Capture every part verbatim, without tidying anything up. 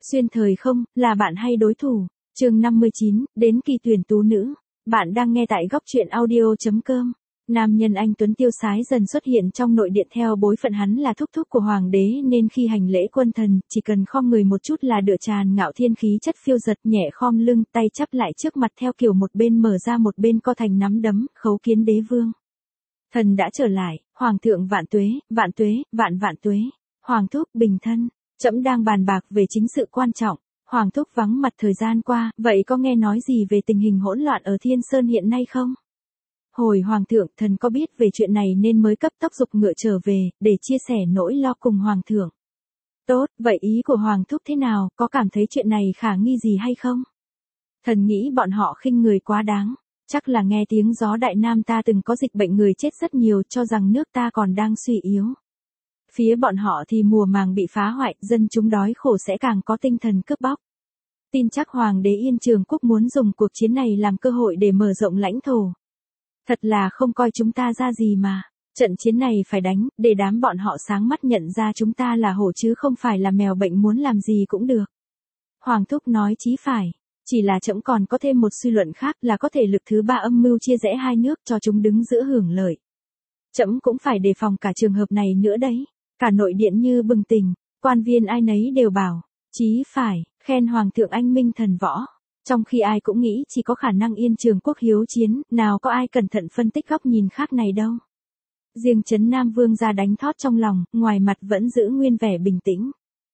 Xuyên thời không, là bạn hay đối thủ? Chương năm mươi chín, đến kỳ tuyển tú nữ. Bạn đang nghe tại góc truyện audio chấm com. Nam nhân anh Tuấn tiêu sái dần xuất hiện trong nội điện, theo bối phận hắn là thúc thúc của hoàng đế nên khi hành lễ quân thần, chỉ cần khom người một chút là đựa tràn ngạo thiên khí chất phiêu giật, nhẹ khom lưng, tay chắp lại trước mặt theo kiểu một bên mở ra một bên co thành nắm đấm, khấu kiến đế vương. Thần đã trở lại, hoàng thượng vạn tuế, vạn tuế, vạn vạn tuế. Hoàng thúc bình thân, trẫm đang bàn bạc về chính sự quan trọng. Hoàng thúc vắng mặt thời gian qua, vậy có nghe nói gì về tình hình hỗn loạn ở Thiên Sơn hiện nay không? Hồi hoàng thượng, thần có biết về chuyện này nên mới cấp tốc giục ngựa trở về, để chia sẻ nỗi lo cùng hoàng thượng. Tốt, vậy ý của hoàng thúc thế nào, có cảm thấy chuyện này khả nghi gì hay không? Thần nghĩ bọn họ khinh người quá đáng, chắc là nghe tiếng gió Đại Nam ta từng có dịch bệnh người chết rất nhiều, cho rằng nước ta còn đang suy yếu. Phía bọn họ thì mùa màng bị phá hoại, dân chúng đói khổ sẽ càng có tinh thần cướp bóc. Tin chắc hoàng đế Yên Trường Quốc muốn dùng cuộc chiến này làm cơ hội để mở rộng lãnh thổ. Thật là không coi chúng ta ra gì mà. Trận chiến này phải đánh, để đám bọn họ sáng mắt nhận ra chúng ta là hổ chứ không phải là mèo bệnh, muốn làm gì cũng được. Hoàng thúc nói chí phải. Chỉ là trẫm còn có thêm một suy luận khác, là có thể lực thứ ba âm mưu chia rẽ hai nước cho chúng đứng giữa hưởng lợi. Trẫm cũng phải đề phòng cả trường hợp này nữa đấy. Cả nội điện như bừng tỉnh, quan viên ai nấy đều bảo, chí phải, khen hoàng thượng anh minh thần võ. Trong khi ai cũng nghĩ chỉ có khả năng Yên Trường Quốc hiếu chiến, nào có ai cẩn thận phân tích góc nhìn khác này đâu. Riêng Trấn Nam Vương ra đánh thót trong lòng, ngoài mặt vẫn giữ nguyên vẻ bình tĩnh.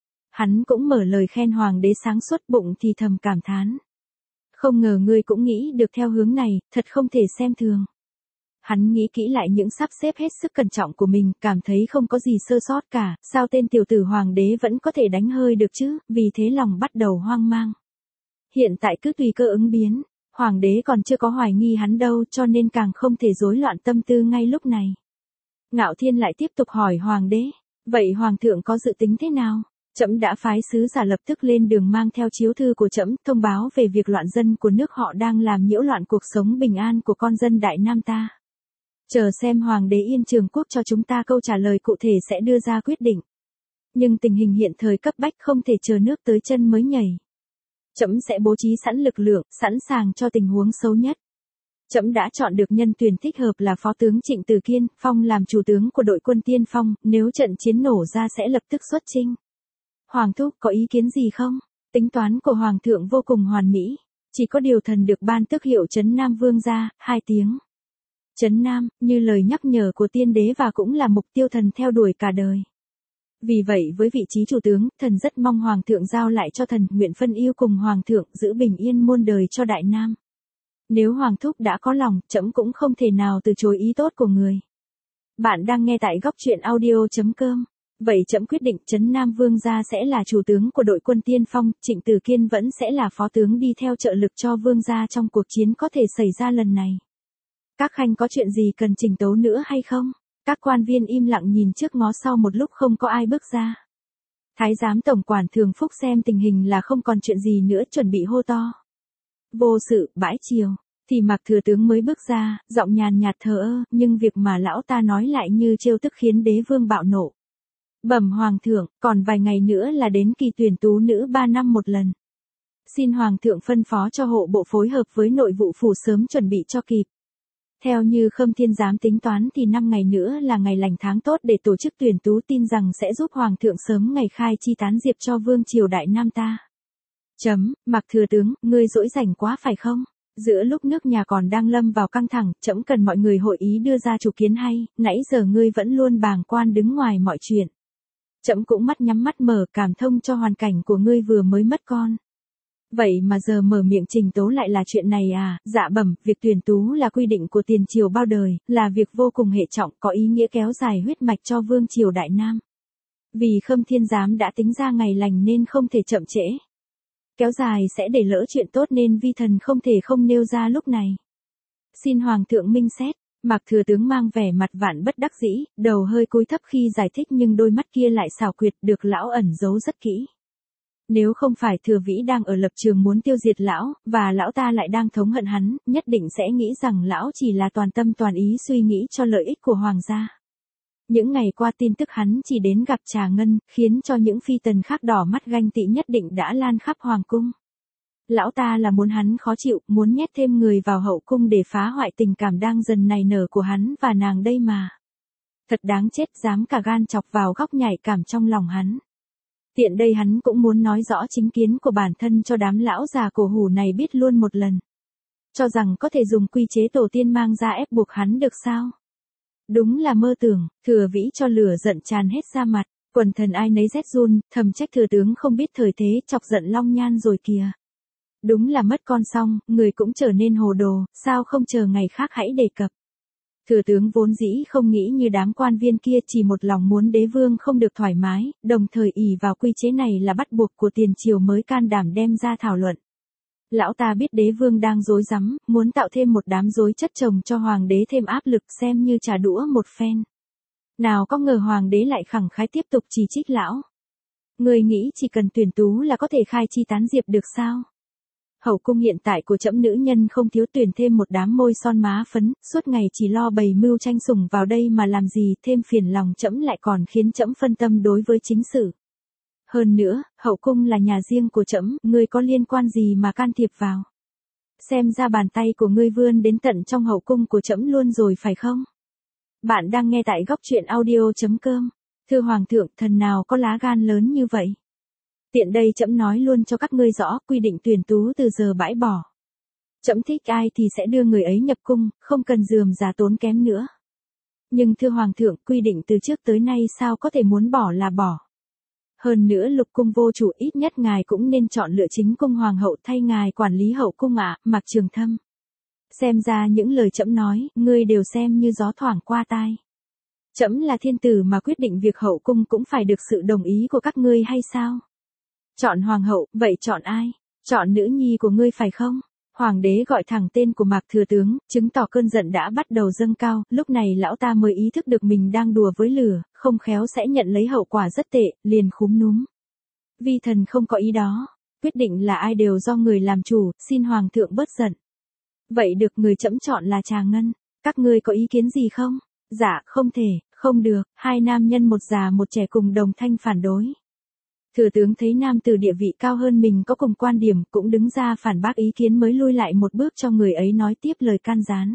Hắn cũng mở lời khen hoàng đế sáng suốt, bụng thì thầm cảm thán. Không ngờ ngươi cũng nghĩ được theo hướng này, thật không thể xem thường. Hắn nghĩ kỹ lại những sắp xếp hết sức cẩn trọng của mình, cảm thấy không có gì sơ sót cả, sao tên tiểu tử hoàng đế vẫn có thể đánh hơi được chứ, vì thế lòng bắt đầu hoang mang. Hiện tại cứ tùy cơ ứng biến, hoàng đế còn chưa có hoài nghi hắn đâu, cho nên càng không thể rối loạn tâm tư ngay lúc này. Ngạo Thiên lại tiếp tục hỏi hoàng đế, vậy hoàng thượng có dự tính thế nào? Trẫm đã phái sứ giả lập tức lên đường mang theo chiếu thư của trẫm, thông báo về việc loạn dân của nước họ đang làm nhiễu loạn cuộc sống bình an của con dân Đại Nam ta. Chờ xem hoàng đế Yên Trường Quốc cho chúng ta câu trả lời cụ thể sẽ đưa ra quyết định. Nhưng tình hình hiện thời cấp bách, không thể chờ nước tới chân mới nhảy. Trẫm sẽ bố trí sẵn lực lượng, sẵn sàng cho tình huống xấu nhất. Trẫm đã chọn được nhân tuyển thích hợp là Phó tướng Trịnh Từ Kiên, phong làm chủ tướng của đội quân tiên phong, nếu trận chiến nổ ra sẽ lập tức xuất chinh. Hoàng thúc có ý kiến gì không? Tính toán của hoàng thượng vô cùng hoàn mỹ, chỉ có điều thần được ban tước hiệu Trấn Nam Vương ra, hai tiếng. Trấn Nam, như lời nhắc nhở của tiên đế và cũng là mục tiêu thần theo đuổi cả đời. Vì vậy với vị trí chủ tướng, thần rất mong hoàng thượng giao lại cho thần, nguyện phân ưu cùng hoàng thượng giữ bình yên muôn đời cho Đại Nam. Nếu hoàng thúc đã có lòng, trẫm cũng không thể nào từ chối ý tốt của người. Bạn đang nghe tại góc truyện audio chấm com. Vậy trẫm quyết định Trấn Nam Vương gia sẽ là chủ tướng của đội quân tiên phong, Trịnh Từ Kiên vẫn sẽ là phó tướng đi theo trợ lực cho vương gia trong cuộc chiến có thể xảy ra lần này. Các khanh có chuyện gì cần chỉnh tấu nữa hay không? Các quan viên im lặng nhìn trước ngó sau một lúc không có ai bước ra. Thái giám tổng quản Thường Phúc xem tình hình là không còn chuyện gì nữa, chuẩn bị hô to. Vô sự, bãi triều, thì Mạc thừa tướng mới bước ra, giọng nhàn nhạt thờ ơ, nhưng việc mà lão ta nói lại như trêu tức khiến đế vương bạo nộ. Bẩm hoàng thượng, còn vài ngày nữa là đến kỳ tuyển tú nữ ba năm một lần. Xin hoàng thượng phân phó cho hộ bộ phối hợp với nội vụ phủ sớm chuẩn bị cho kịp. Theo như Khâm Thiên Giám tính toán thì năm ngày nữa là ngày lành tháng tốt để tổ chức tuyển tú, tin rằng sẽ giúp hoàng thượng sớm ngày khai chi tán diệp cho vương triều Đại Nam ta. Chấm, Mạc thừa tướng, ngươi dỗi rảnh quá phải không? Giữa lúc nước nhà còn đang lâm vào căng thẳng, trẫm cần mọi người hội ý đưa ra chủ kiến hay, nãy giờ ngươi vẫn luôn bàng quan đứng ngoài mọi chuyện. Trẫm cũng mắt nhắm mắt mở, cảm thông cho hoàn cảnh của ngươi vừa mới mất con. Vậy mà giờ mở miệng trình tấu lại là chuyện này à? Dạ bẩm, việc tuyển tú là quy định của tiền triều bao đời, là việc vô cùng hệ trọng, có ý nghĩa kéo dài huyết mạch cho vương triều Đại Nam. Vì Khâm Thiên Giám đã tính ra ngày lành nên không thể chậm trễ. Kéo dài sẽ để lỡ chuyện tốt nên vi thần không thể không nêu ra lúc này. Xin hoàng thượng minh xét. Mạc thừa tướng mang vẻ mặt vạn bất đắc dĩ, đầu hơi cúi thấp khi giải thích, nhưng đôi mắt kia lại xảo quyệt, được lão ẩn giấu rất kỹ. Nếu không phải thừa vĩ đang ở lập trường muốn tiêu diệt lão, và lão ta lại đang thống hận hắn, nhất định sẽ nghĩ rằng lão chỉ là toàn tâm toàn ý suy nghĩ cho lợi ích của hoàng gia. Những ngày qua tin tức hắn chỉ đến gặp Trà Ngân, khiến cho những phi tần khác đỏ mắt ganh tị nhất định đã lan khắp hoàng cung. Lão ta là muốn hắn khó chịu, muốn nhét thêm người vào hậu cung để phá hoại tình cảm đang dần nảy nở của hắn và nàng đây mà. Thật đáng chết, dám cả gan chọc vào góc nhạy cảm trong lòng hắn. Tiện đây hắn cũng muốn nói rõ chính kiến của bản thân cho đám lão già cổ hủ này biết luôn một lần. Cho rằng có thể dùng quy chế tổ tiên mang ra ép buộc hắn được sao? Đúng là mơ tưởng, Thừa Vĩ cho lửa giận tràn hết ra mặt, quần thần ai nấy rét run, thầm trách thừa tướng không biết thời thế, chọc giận Long Nhan rồi kìa. Đúng là mất con xong, người cũng trở nên hồ đồ, sao không chờ ngày khác hãy đề cập. Thừa tướng vốn dĩ không nghĩ như đám quan viên kia, chỉ một lòng muốn đế vương không được thoải mái, đồng thời ỷ vào quy chế này là bắt buộc của tiền triều mới can đảm đem ra thảo luận. Lão ta biết đế vương đang rối rắm, muốn tạo thêm một đám rối chất chồng cho hoàng đế thêm áp lực, xem như trả đũa một phen. Nào có ngờ hoàng đế lại khẳng khái tiếp tục chỉ trích lão. Người nghĩ chỉ cần tuyển tú là có thể khai chi tán diệp được sao? Hậu cung hiện tại của trẫm nữ nhân không thiếu, tuyển thêm một đám môi son má phấn, suốt ngày chỉ lo bày mưu tranh sủng vào đây mà làm gì, thêm phiền lòng trẫm lại còn khiến trẫm phân tâm đối với chính sự. Hơn nữa, hậu cung là nhà riêng của trẫm, ngươi có liên quan gì mà can thiệp vào? Xem ra bàn tay của ngươi vươn đến tận trong hậu cung của trẫm luôn rồi phải không? Bạn đang nghe tại góc truyện audio chấm com. Thưa hoàng thượng, thần nào có lá gan lớn như vậy? Tiện đây trẫm nói luôn cho các ngươi rõ, quy định tuyển tú từ giờ bãi bỏ. Trẫm thích ai thì sẽ đưa người ấy nhập cung, không cần rườm rà tốn kém nữa. Nhưng thưa hoàng thượng, quy định từ trước tới nay sao có thể muốn bỏ là bỏ. Hơn nữa lục cung vô chủ, ít nhất ngài cũng nên chọn lựa chính cung hoàng hậu thay ngài quản lý hậu cung ạ, à, Mạc Trường Thâm. Xem ra những lời trẫm nói, ngươi đều xem như gió thoảng qua tai. Trẫm là thiên tử mà quyết định việc hậu cung cũng phải được sự đồng ý của các ngươi hay sao? Chọn hoàng hậu, vậy chọn ai? Chọn nữ nhi của ngươi phải không? Hoàng đế gọi thẳng tên của Mạc thừa tướng, chứng tỏ cơn giận đã bắt đầu dâng cao, lúc này lão ta mới ý thức được mình đang đùa với lửa, không khéo sẽ nhận lấy hậu quả rất tệ, liền khúm núm. Vi thần không có ý đó, quyết định là ai đều do người làm chủ, xin hoàng thượng bớt giận. Vậy được, người trẫm chọn là Trà Ngân, các ngươi có ý kiến gì không? Dạ, không thể, không được, hai nam nhân một già một trẻ cùng đồng thanh phản đối. Thừa tướng thấy nam tử địa vị cao hơn mình có cùng quan điểm, cũng đứng ra phản bác ý kiến, mới lui lại một bước cho người ấy nói tiếp lời can gián.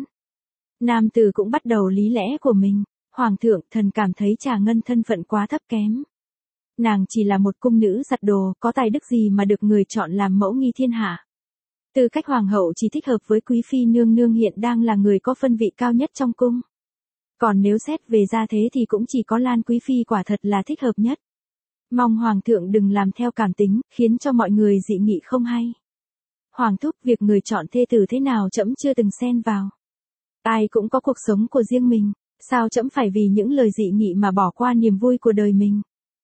Nam tử cũng bắt đầu lý lẽ của mình. Hoàng thượng, thần cảm thấy Trà Ngân thân phận quá thấp kém. Nàng chỉ là một cung nữ giặt đồ, có tài đức gì mà được người chọn làm mẫu nghi thiên hạ. Tư cách hoàng hậu chỉ thích hợp với quý phi nương nương hiện đang là người có phân vị cao nhất trong cung. Còn nếu xét về gia thế thì cũng chỉ có Lan quý phi quả thật là thích hợp nhất. Mong hoàng thượng đừng làm theo cảm tính, khiến cho mọi người dị nghị không hay. Hoàng thúc, việc người chọn thê tử thế nào trẫm chưa từng xen vào. Ai cũng có cuộc sống của riêng mình, sao trẫm phải vì những lời dị nghị mà bỏ qua niềm vui của đời mình.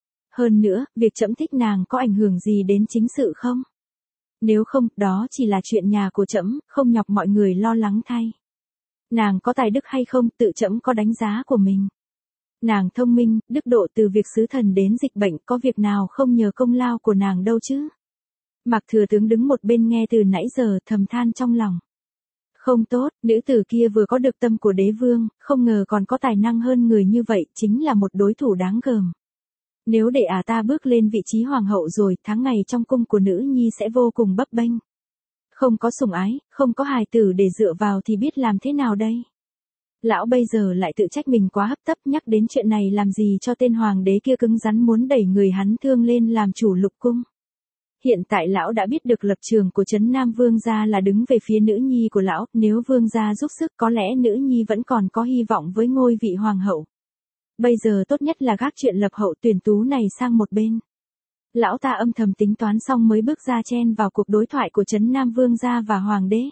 Hơn nữa, việc trẫm thích nàng có ảnh hưởng gì đến chính sự không? Nếu không, đó chỉ là chuyện nhà của trẫm, không nhọc mọi người lo lắng thay. Nàng có tài đức hay không, tự trẫm có đánh giá của mình. Nàng thông minh, đức độ, từ việc sứ thần đến dịch bệnh, có việc nào không nhờ công lao của nàng đâu chứ. Mạc thừa tướng đứng một bên nghe từ nãy giờ, thầm than trong lòng. Không tốt, nữ tử kia vừa có được tâm của đế vương, không ngờ còn có tài năng hơn người như vậy, chính là một đối thủ đáng gờm. Nếu để ả ta bước lên vị trí hoàng hậu rồi, tháng ngày trong cung của nữ nhi sẽ vô cùng bấp bênh. Không có sủng ái, không có hài tử để dựa vào thì biết làm thế nào đây? Lão bây giờ lại tự trách mình quá hấp tấp, nhắc đến chuyện này làm gì cho tên hoàng đế kia cứng rắn muốn đẩy người hắn thương lên làm chủ lục cung. Hiện tại lão đã biết được lập trường của Trấn Nam Vương gia là đứng về phía nữ nhi của lão, nếu Vương gia giúp sức có lẽ nữ nhi vẫn còn có hy vọng với ngôi vị hoàng hậu. Bây giờ tốt nhất là gác chuyện lập hậu tuyển tú này sang một bên. Lão ta âm thầm tính toán xong mới bước ra chen vào cuộc đối thoại của Trấn Nam Vương gia và hoàng đế.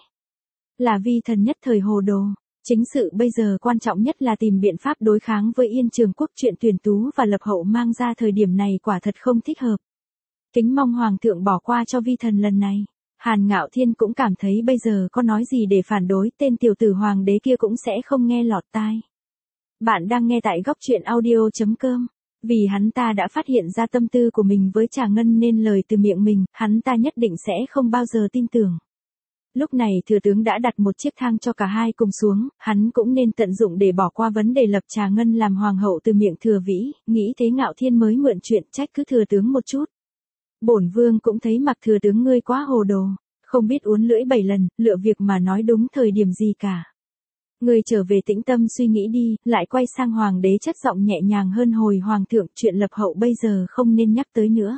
Là vi thần nhất thời hồ đồ. Chính sự bây giờ quan trọng nhất là tìm biện pháp đối kháng với Yên Trường Quốc, chuyện tuyển tú và lập hậu mang ra thời điểm này quả thật không thích hợp. Kính mong hoàng thượng bỏ qua cho vi thần lần này. Hàn Ngạo Thiên cũng cảm thấy bây giờ có nói gì để phản đối, tên tiểu tử hoàng đế kia cũng sẽ không nghe lọt tai. Bạn đang nghe tại góc truyện audio chấm com. Vì hắn ta đã phát hiện ra tâm tư của mình với Trà Ngân nên lời từ miệng mình, hắn ta nhất định sẽ không bao giờ tin tưởng. Lúc này thừa tướng đã đặt một chiếc thang cho cả hai cùng xuống, hắn cũng nên tận dụng để bỏ qua vấn đề lập Trà Ngân làm hoàng hậu từ miệng Thừa Vĩ, nghĩ thế Ngạo Thiên mới mượn chuyện trách cứ thừa tướng một chút. Bổn vương cũng thấy Mặc thừa tướng ngươi quá hồ đồ, không biết uốn lưỡi bảy lần, lựa việc mà nói đúng thời điểm gì cả. Ngươi trở về tĩnh tâm suy nghĩ đi, lại quay sang hoàng đế chất giọng nhẹ nhàng hơn hồi hoàng thượng, chuyện lập hậu bây giờ không nên nhắc tới nữa.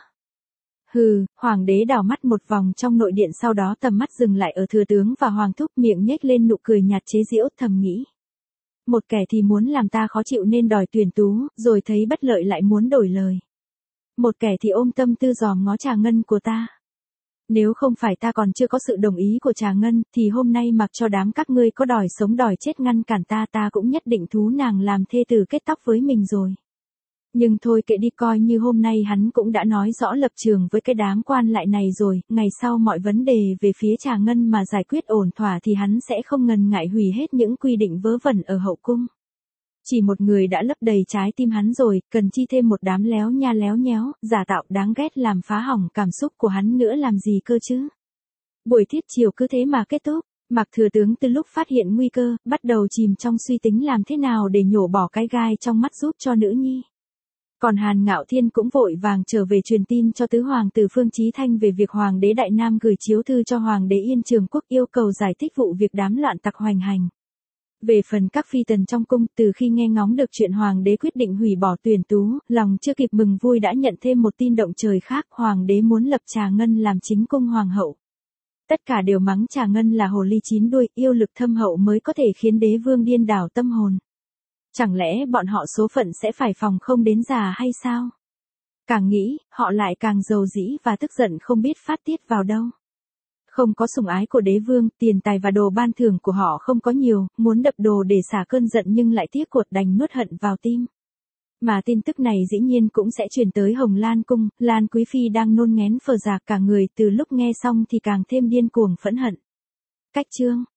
Hừ, hoàng đế đảo mắt một vòng trong nội điện, sau đó tầm mắt dừng lại ở thừa tướng và hoàng thúc, miệng nhếch lên nụ cười nhạt chế giễu, thầm nghĩ. Một kẻ thì muốn làm ta khó chịu nên đòi tuyển tú, rồi thấy bất lợi lại muốn đổi lời. Một kẻ thì ôm tâm tư dòm ngó Trà Ngân của ta. Nếu không phải ta còn chưa có sự đồng ý của Trà Ngân, thì hôm nay mặc cho đám các ngươi có đòi sống đòi chết ngăn cản ta, ta cũng nhất định thú nàng làm thê tử kết tóc với mình rồi. Nhưng thôi kệ đi, coi như hôm nay hắn cũng đã nói rõ lập trường với cái đám quan lại này rồi, ngày sau mọi vấn đề về phía Trà Ngân mà giải quyết ổn thỏa thì hắn sẽ không ngần ngại hủy hết những quy định vớ vẩn ở hậu cung. Chỉ một người đã lấp đầy trái tim hắn rồi, cần chi thêm một đám léo nha léo nhéo, giả tạo đáng ghét làm phá hỏng cảm xúc của hắn nữa làm gì cơ chứ. Buổi thiết chiều cứ thế mà kết thúc, Mặc thừa tướng từ lúc phát hiện nguy cơ, bắt đầu chìm trong suy tính làm thế nào để nhổ bỏ cái gai trong mắt giúp cho nữ nhi. Còn Hàn Ngạo Thiên cũng vội vàng trở về truyền tin cho tứ hoàng tử Phương Chí Thanh về việc hoàng đế Đại Nam gửi chiếu thư cho hoàng đế Yên Trường Quốc yêu cầu giải thích vụ việc đám loạn tặc hoành hành. Về phần các phi tần trong cung, từ khi nghe ngóng được chuyện hoàng đế quyết định hủy bỏ tuyển tú, lòng chưa kịp mừng vui đã nhận thêm một tin động trời khác, hoàng đế muốn lập Trà Ngân làm chính cung hoàng hậu. Tất cả đều mắng Trà Ngân là hồ ly chín đuôi, yêu lực thâm hậu mới có thể khiến đế vương điên đảo tâm hồn. Chẳng lẽ bọn họ số phận sẽ phải phòng không đến già hay sao? Càng nghĩ, họ lại càng giàu dĩ và tức giận không biết phát tiết vào đâu. Không có sủng ái của đế vương, tiền tài và đồ ban thưởng của họ không có nhiều, muốn đập đồ để xả cơn giận nhưng lại tiếc cột đành nuốt hận vào tim. Mà tin tức này dĩ nhiên cũng sẽ truyền tới Hồng Lan Cung, Lan Quý Phi đang nôn nghén phờ dạc cả người, từ lúc nghe xong thì càng thêm điên cuồng phẫn hận. Cách chương